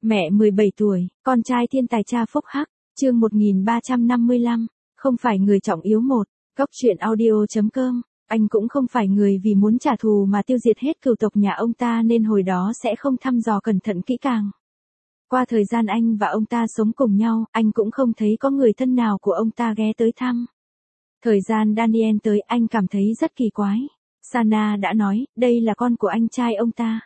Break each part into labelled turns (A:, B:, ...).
A: Mẹ 17 tuổi, con trai thiên tài cha phúc hắc, chương 1355, không phải người trọng yếu một, góc truyện audio.com, anh cũng không phải người vì muốn trả thù mà tiêu diệt hết cừu tộc nhà ông ta nên hồi đó sẽ không thăm dò cẩn thận kỹ càng. Qua thời gian anh và ông ta sống cùng nhau, anh cũng không thấy có người thân nào của ông ta ghé tới thăm. Thời gian Daniel tới anh cảm thấy rất kỳ quái. Sana đã nói, đây là con của anh trai ông ta.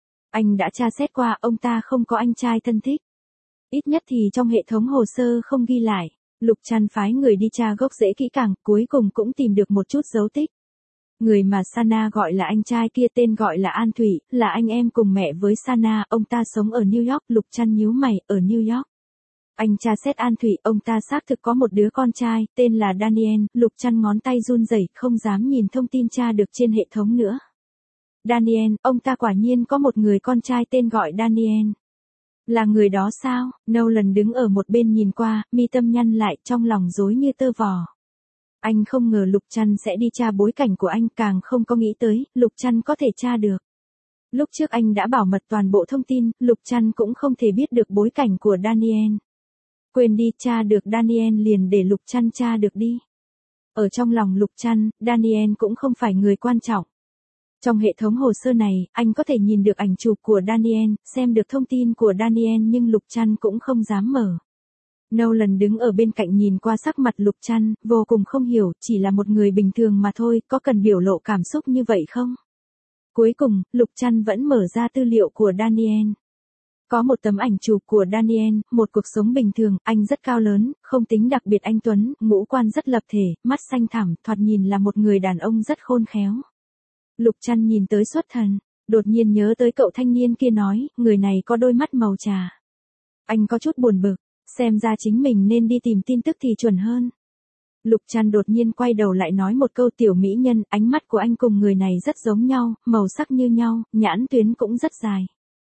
A: Anh đã tra xét qua, ông ta không có anh trai thân thích. Ít nhất thì trong hệ thống hồ sơ không ghi lại. Lục Trăn phái người đi tra gốc rễ kỹ càng, cuối cùng cũng tìm được một chút dấu tích. Người mà Sana gọi là anh trai kia tên gọi là An Thủy, là anh em cùng mẹ với Sana, ông ta sống ở New York. Lục Trăn nhíu mày, ở New York. Anh tra xét An Thủy, ông ta xác thực có một đứa con trai, tên là Daniel. Lục Trăn ngón tay run rẩy, không dám nhìn thông tin tra được trên hệ thống nữa. Daniel, ông ta quả nhiên có một người con trai tên gọi Daniel. Là người đó sao? Nolan đứng ở một bên nhìn qua, mi tâm nhăn lại, trong lòng rối như tơ vò. Anh không ngờ Lục Trăn sẽ đi tra bối cảnh của anh, càng không có nghĩ tới, Lục Trăn có thể tra được. Lúc trước anh đã bảo mật toàn bộ thông tin, Lục Trăn cũng không thể biết được bối cảnh của Daniel. Quên đi, tra được Daniel liền để Lục Trăn tra được đi. Ở trong lòng Lục Trăn, Daniel cũng không phải người quan trọng. Trong hệ thống hồ sơ này, anh có thể nhìn được ảnh chụp của Daniel, xem được thông tin của Daniel nhưng Lục Trăn cũng không dám mở. Nolan đứng ở bên cạnh nhìn qua sắc mặt Lục Trăn, vô cùng không hiểu, chỉ là một người bình thường mà thôi, có cần biểu lộ cảm xúc như vậy không? Cuối cùng, Lục Trăn vẫn mở ra tư liệu của Daniel. Có một tấm ảnh chụp của Daniel, một cuộc sống bình thường, anh rất cao lớn, không tính đặc biệt anh tuấn, ngũ quan rất lập thể, mắt xanh thẳm, thoạt nhìn là một người đàn ông rất khôn khéo. Lục Trăn nhìn tới xuất thần, đột nhiên nhớ tới cậu thanh niên kia nói, người này có đôi mắt màu trà. Anh có chút buồn bực, xem ra chính mình nên đi tìm tin tức thì chuẩn hơn. Lục Trăn đột nhiên quay đầu lại nói một câu, tiểu mỹ nhân, ánh mắt của anh cùng người này rất giống nhau, màu sắc như nhau, nhãn tuyến cũng rất dài.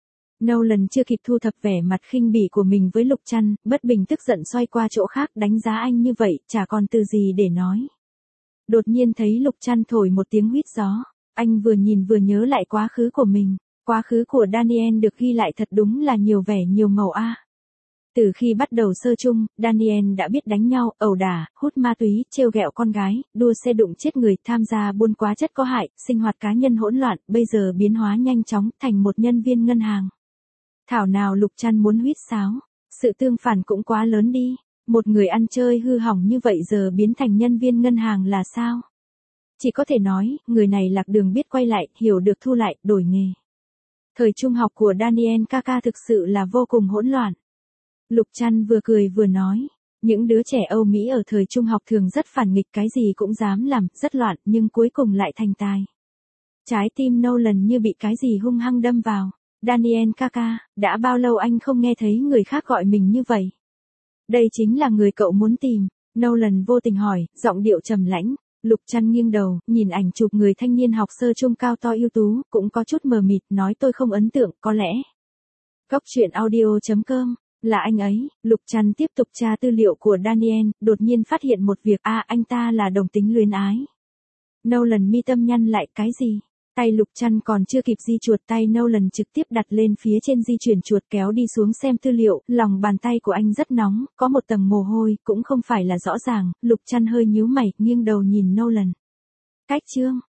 A: Nolan chưa kịp thu thập vẻ mặt khinh bỉ của mình với Lục Trăn, bất bình tức giận xoay qua chỗ khác, đánh giá anh như vậy, chả còn từ gì để nói. Đột nhiên thấy Lục Trăn thổi một tiếng huýt gió, anh vừa nhìn vừa nhớ lại quá khứ của mình. Quá khứ của Daniel được ghi lại thật đúng là nhiều vẻ nhiều màu a. Từ khi bắt đầu sơ chung, Daniel đã biết đánh nhau, ẩu đả, hút ma túy, trêu ghẹo con gái, đua xe đụng chết người, tham gia buôn quá chất có hại, sinh hoạt cá nhân hỗn loạn, bây giờ biến hóa nhanh chóng thành một nhân viên ngân hàng. Thảo nào Lục Trăn muốn huýt sáo, sự tương phản cũng quá lớn đi, một người ăn chơi hư hỏng như vậy giờ biến thành nhân viên ngân hàng là sao? Chỉ có thể nói, người này lạc đường biết quay lại, hiểu được thu lại, đổi nghề. Thời trung học của Daniel Kaka thực sự là vô cùng hỗn loạn. Lục Trăn vừa cười vừa nói, những đứa trẻ Âu Mỹ ở thời trung học thường rất phản nghịch, cái gì cũng dám làm, rất loạn, nhưng cuối cùng lại thành tài. Trái tim Nolan như bị cái gì hung hăng đâm vào. Daniel Kaka, đã bao lâu anh không nghe thấy người khác gọi mình như vậy? Đây chính là người cậu muốn tìm. Nolan vô tình hỏi, giọng điệu trầm lãnh. Lục Trăn nghiêng đầu, nhìn ảnh chụp người thanh niên học sơ trung cao to ưu tú, cũng có chút mờ mịt, nói tôi không ấn tượng, có lẽ. Góc truyện audio.com, là anh ấy. Lục Trăn tiếp tục tra tư liệu của Daniel, đột nhiên phát hiện một việc, anh ta là đồng tính luyến ái. Nolan mi tâm nhăn lại, cái gì? Tay Lục Trăn còn chưa kịp di chuột, tay Nolan trực tiếp đặt lên phía trên di chuyển chuột kéo đi xuống xem tư liệu, lòng bàn tay của anh rất nóng, có một tầng mồ hôi, cũng không phải là rõ ràng, Lục Trăn hơi nhíu mày, nghiêng đầu nhìn Nolan. Cách chương,